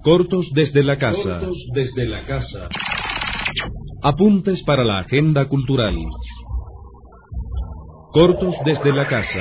Cortos desde la casa. Apuntes para la agenda cultural. Cortos desde la casa.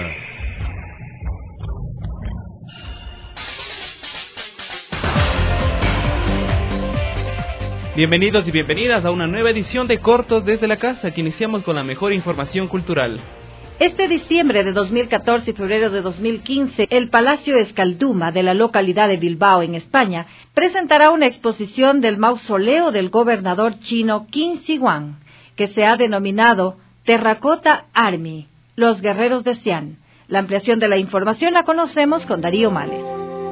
Bienvenidos y bienvenidas a una nueva edición de Cortos desde la casa, que iniciamos con la mejor información cultural. Este diciembre de 2014 y febrero de 2015, el Palacio Escalduma de la localidad de Bilbao, en España, presentará una exposición del mausoleo del gobernador chino Qin Shi Huang, que se ha denominado Terracotta Army, los guerreros de Xi'an. La ampliación de la información la conocemos con Darío Males.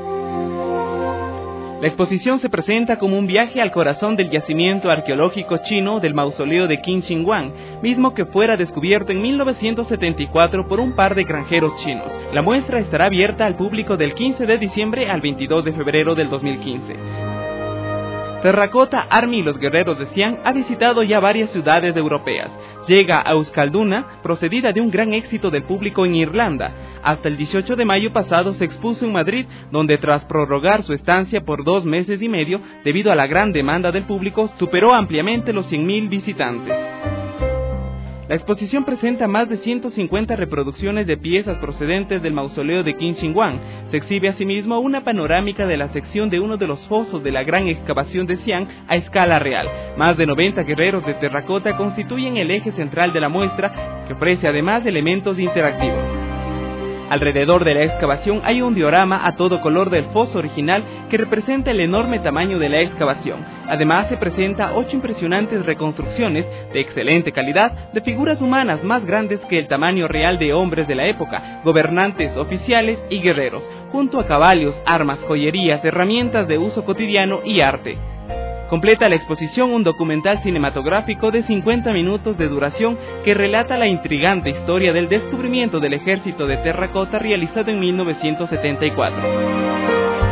La exposición se presenta como un viaje al corazón del yacimiento arqueológico chino del mausoleo de Qin Shi Huang, mismo que fuera descubierto en 1974 por un par de granjeros chinos. La muestra estará abierta al público del 15 de diciembre al 22 de febrero del 2015. Terracotta Army, los guerreros de Xi'an, ha visitado ya varias ciudades europeas. Llega a Euskalduna, procedida de un gran éxito del público en Irlanda. Hasta el 18 de mayo pasado se expuso en Madrid, donde tras prorrogar su estancia por 2 meses y medio, debido a la gran demanda del público, superó ampliamente los 100.000 visitantes. La exposición presenta más de 150 reproducciones de piezas procedentes del mausoleo de Qin Shi Huang. Se exhibe asimismo una panorámica de la sección de uno de los fosos de la gran excavación de Xi'an a escala real. Más de 90 guerreros de terracota constituyen el eje central de la muestra, que ofrece además elementos interactivos. Alrededor de la excavación hay un diorama a todo color del foso original que representa el enorme tamaño de la excavación. Además se presenta 8 impresionantes reconstrucciones de excelente calidad de figuras humanas más grandes que el tamaño real de hombres de la época, gobernantes, oficiales y guerreros, junto a caballos, armas, joyerías, herramientas de uso cotidiano y arte. Completa la exposición un documental cinematográfico de 50 minutos de duración que relata la intrigante historia del descubrimiento del ejército de terracota realizado en 1974.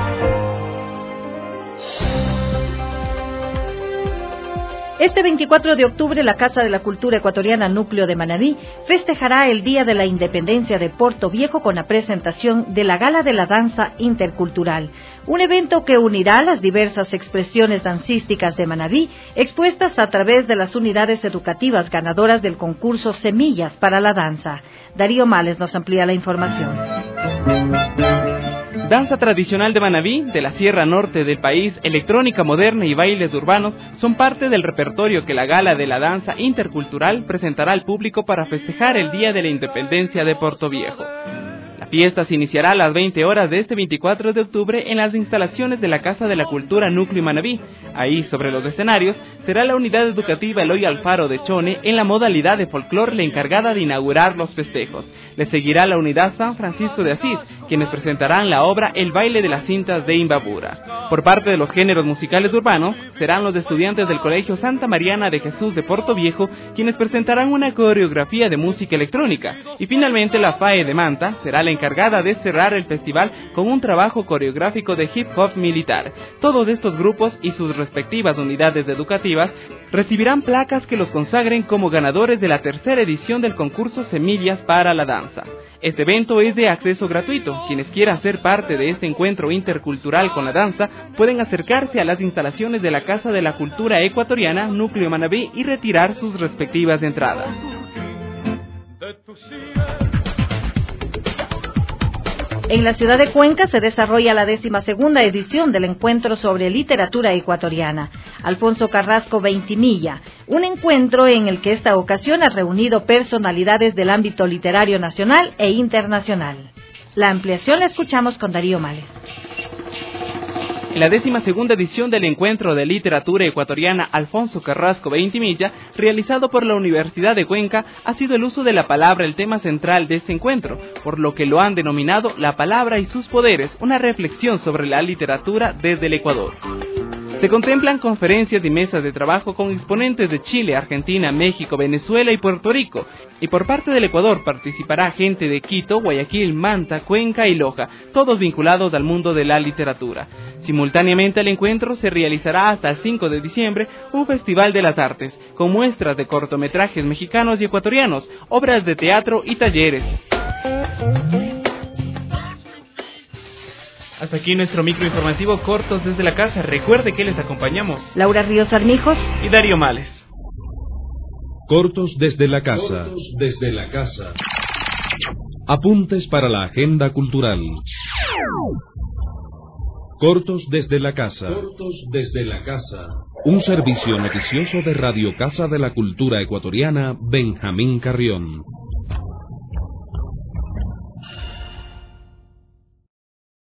Este 24 de octubre, la Casa de la Cultura Ecuatoriana Núcleo de Manabí festejará el Día de la Independencia de Porto Viejo con la presentación de la Gala de la Danza Intercultural, un evento que unirá las diversas expresiones dancísticas de Manabí, expuestas a través de las unidades educativas ganadoras del concurso Semillas para la Danza. Darío Males nos amplía la información. Danza tradicional de Manabí, de la Sierra Norte del país, electrónica moderna y bailes urbanos son parte del repertorio que la Gala de la Danza Intercultural presentará al público para festejar el Día de la Independencia de Porto Viejo. La fiesta se iniciará a las 20 horas de este 24 de octubre en las instalaciones de la Casa de la Cultura Núcleo Manabí. Ahí, sobre los escenarios, será la unidad educativa Eloy Alfaro de Chone en la modalidad de folclore la encargada de inaugurar los festejos. Le seguirá la unidad San Francisco de Asís, quienes presentarán la obra El baile de las cintas de Imbabura. Por parte de los géneros musicales urbanos, serán los estudiantes del Colegio Santa Mariana de Jesús de Porto Viejo quienes presentarán una coreografía de música electrónica. Y finalmente la FAE de Manta será la encargada de cerrar el festival con un trabajo coreográfico de hip hop militar. Todos estos grupos y sus respectivas unidades educativas recibirán placas que los consagren como ganadores de la tercera edición del concurso Semillas para la Danza. Este evento es de acceso gratuito. Quienes quieran ser parte de este encuentro intercultural con la danza pueden acercarse a las instalaciones de la Casa de la Cultura Ecuatoriana Núcleo Manabí y retirar sus respectivas entradas. En la ciudad de Cuenca se desarrolla la 12ª edición del Encuentro sobre Literatura Ecuatoriana, Alfonso Carrasco Veintimilla, un encuentro en el que esta ocasión ha reunido personalidades del ámbito literario nacional e internacional. La ampliación la escuchamos con Darío Males. En la 12ª edición del Encuentro de Literatura Ecuatoriana Alfonso Carrasco Veintimilla, realizado por la Universidad de Cuenca, ha sido el uso de la palabra el tema central de este encuentro, por lo que lo han denominado La palabra y sus poderes, una reflexión sobre la literatura desde el Ecuador. Se contemplan conferencias y mesas de trabajo con exponentes de Chile, Argentina, México, Venezuela y Puerto Rico. Y por parte del Ecuador participará gente de Quito, Guayaquil, Manta, Cuenca y Loja, todos vinculados al mundo de la literatura. Simultáneamente al encuentro se realizará hasta el 5 de diciembre un Festival de las Artes, con muestras de cortometrajes mexicanos y ecuatorianos, obras de teatro y talleres. Hasta aquí nuestro microinformativo Cortos desde la Casa. Recuerde que les acompañamos Laura Ríos Armijos y Darío Males. Cortos desde la casa. Cortos desde la casa. Apuntes para la agenda cultural. Cortos desde la casa. Cortos desde la casa. Un servicio noticioso de Radio Casa de la Cultura Ecuatoriana, Benjamín Carrión.